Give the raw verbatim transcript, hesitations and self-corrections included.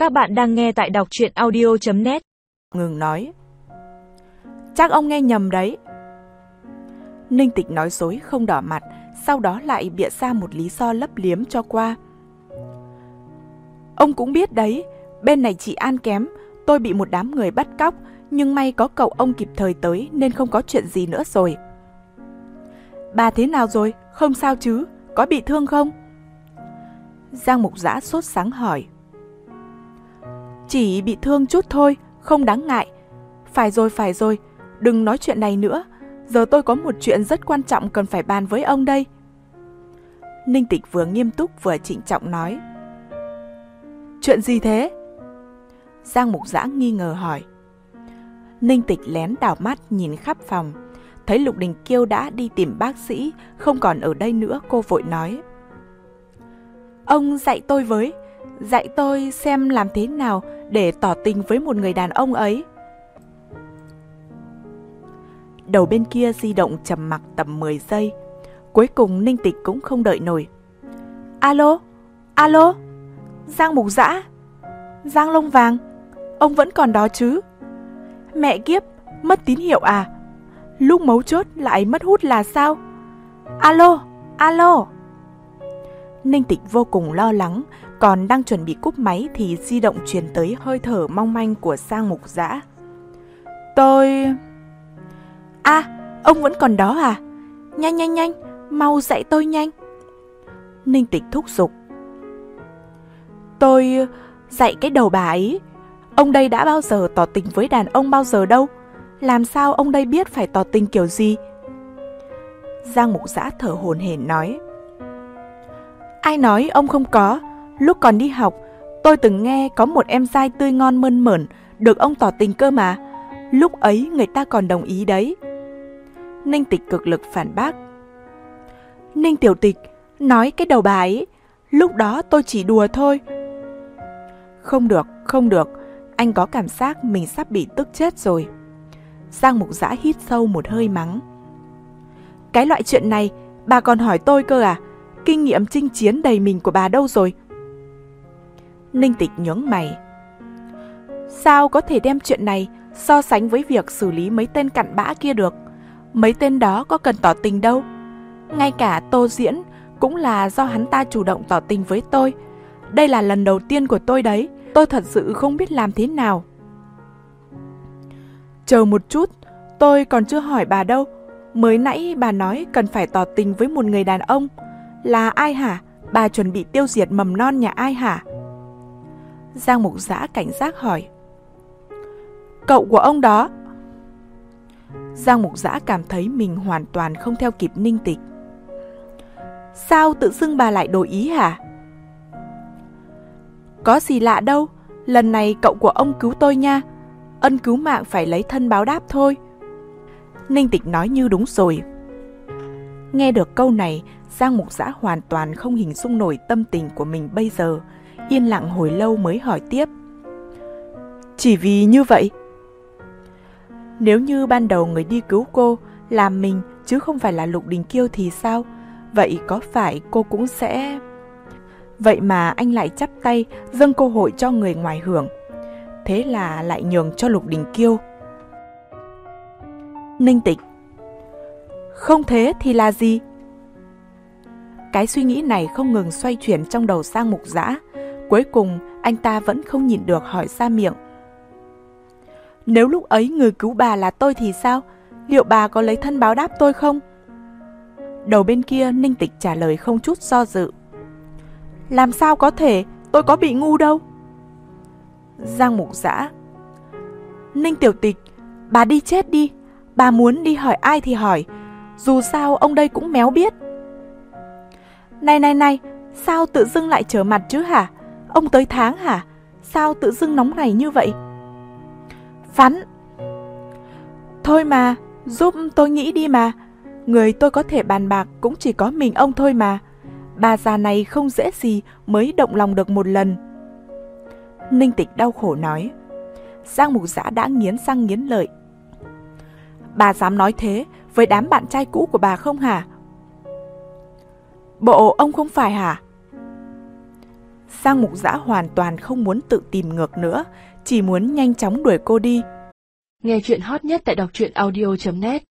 Các bạn đang nghe tại đọc truyện audio chấm net. Ngừng nói. Chắc ông nghe nhầm đấy. Ninh Tịch nói dối không đỏ mặt, sau đó lại bịa ra một lý do lấp liếm cho qua. Ông cũng biết đấy, bên này chị An kém, tôi bị một đám người bắt cóc, nhưng may có cậu ông kịp thời tới nên không có chuyện gì nữa rồi. Bà thế nào rồi? Không sao chứ? Có bị thương không? Giang Mục Dã sốt sắng hỏi. Chỉ bị thương chút thôi, không đáng ngại. Phải rồi, phải rồi, đừng nói chuyện này nữa. Giờ tôi có một chuyện rất quan trọng cần phải bàn với ông đây. Ninh Tịch vừa nghiêm túc vừa trịnh trọng nói. Chuyện gì thế? Giang Mục Dã nghi ngờ hỏi. Ninh Tịch lén đảo mắt nhìn khắp phòng. Thấy Lục Đình Kiêu đã đi tìm bác sĩ, không còn ở đây nữa, cô vội nói. Ông dạy tôi với, dạy tôi xem làm thế nào để tỏ tình với một người đàn ông ấy. Đầu bên kia di động trầm mặc tầm mười giây. Cuối cùng Ninh Tịch cũng không đợi nổi. Alo, alo, Giang Mục Dã, Giang Lông Vàng, ông vẫn còn đó chứ? Mẹ kiếp, mất tín hiệu à? Lúc mấu chốt lại mất hút là sao? Alo, alo. Ninh Tịch vô cùng lo lắng, còn đang chuẩn bị cúp máy thì di động truyền tới hơi thở mong manh của Giang Mục Dã. Tôi... À, ông vẫn còn đó à? Nhanh nhanh nhanh, mau dạy tôi nhanh. Ninh Tịch thúc giục. Tôi... dạy cái đầu bà ấy. Ông đây đã bao giờ tỏ tình với đàn ông bao giờ đâu. Làm sao ông đây biết phải tỏ tình kiểu gì? Giang Mục Dã thở hổn hển nói. Ai nói ông không có? Lúc còn đi học, tôi từng nghe có một em trai tươi ngon mơn mởn được ông tỏ tình cơ mà. Lúc ấy người ta còn đồng ý đấy. Ninh Tịch cực lực phản bác. Ninh Tiểu Tịch, nói cái đầu bà ấy, lúc đó tôi chỉ đùa thôi. Không được, không được, anh có cảm giác mình sắp bị tức chết rồi. Giang Mục Dã hít sâu một hơi mắng. Cái loại chuyện này bà còn hỏi tôi cơ à? Kinh nghiệm chinh chiến đầy mình của bà đâu rồi? Ninh Tịch nhướng mày. Sao có thể đem chuyện này so sánh với việc xử lý mấy tên cặn bã kia được? Mấy tên đó có cần tỏ tình đâu. Ngay cả Tô Diễn cũng là do hắn ta chủ động tỏ tình với tôi. Đây là lần đầu tiên của tôi đấy. Tôi thật sự không biết làm thế nào. Chờ một chút, tôi còn chưa hỏi bà đâu. Mới nãy bà nói cần phải tỏ tình với một người đàn ông. Là ai hả? Bà chuẩn bị tiêu diệt mầm non nhà ai hả? Giang Mục Dã cảnh giác hỏi. Cậu của ông đó. Giang Mục Dã cảm thấy mình hoàn toàn không theo kịp Ninh Tịch. Sao tự dưng bà lại đổi ý hả? Có gì lạ đâu, lần này cậu của ông cứu tôi nha. Ân cứu mạng phải lấy thân báo đáp thôi. Ninh Tịch nói như đúng rồi. Nghe được câu này, Giang Mục Dã hoàn toàn không hình dung nổi tâm tình của mình bây giờ. Yên lặng hồi lâu mới hỏi tiếp. Chỉ vì như vậy? Nếu như ban đầu người đi cứu cô là mình chứ không phải là Lục Đình Kiêu thì sao? Vậy có phải cô cũng sẽ... Vậy mà anh lại chắp tay dâng cơ hội cho người ngoài hưởng. Thế là lại nhường cho Lục Đình Kiêu. Ninh Tịch. Không thế thì là gì? Cái suy nghĩ này không ngừng xoay chuyển trong đầu Giang Mục Dã. Cuối cùng anh ta vẫn không nhịn được hỏi ra miệng. Nếu lúc ấy người cứu bà là tôi thì sao? Liệu bà có lấy thân báo đáp tôi không? Đầu bên kia Ninh Tịch trả lời không chút do dự. Làm sao có thể? Tôi có bị ngu đâu. Giang Mục Dã. Ninh Tiểu Tịch, bà đi chết đi. Bà muốn đi hỏi ai thì hỏi. Dù sao ông đây cũng méo biết. Này này này, sao tự dưng lại trở mặt chứ hả? Ông tới tháng hả? Sao tự dưng nóng này như vậy? Phắn. Thôi mà, giúp tôi nghĩ đi mà. Người tôi có thể bàn bạc cũng chỉ có mình ông thôi mà. Bà già này không dễ gì mới động lòng được một lần. Ninh Tịch đau khổ nói. Giang Mục Dã đã nghiến răng nghiến lợi. Bà dám nói thế với đám bạn trai cũ của bà không hả? Bộ ông không phải hả? Giang Mục Dã hoàn toàn không muốn tự tìm ngược nữa, chỉ muốn nhanh chóng đuổi cô đi. Nghe chuyện hot nhất tại đọc truyện audio chấm net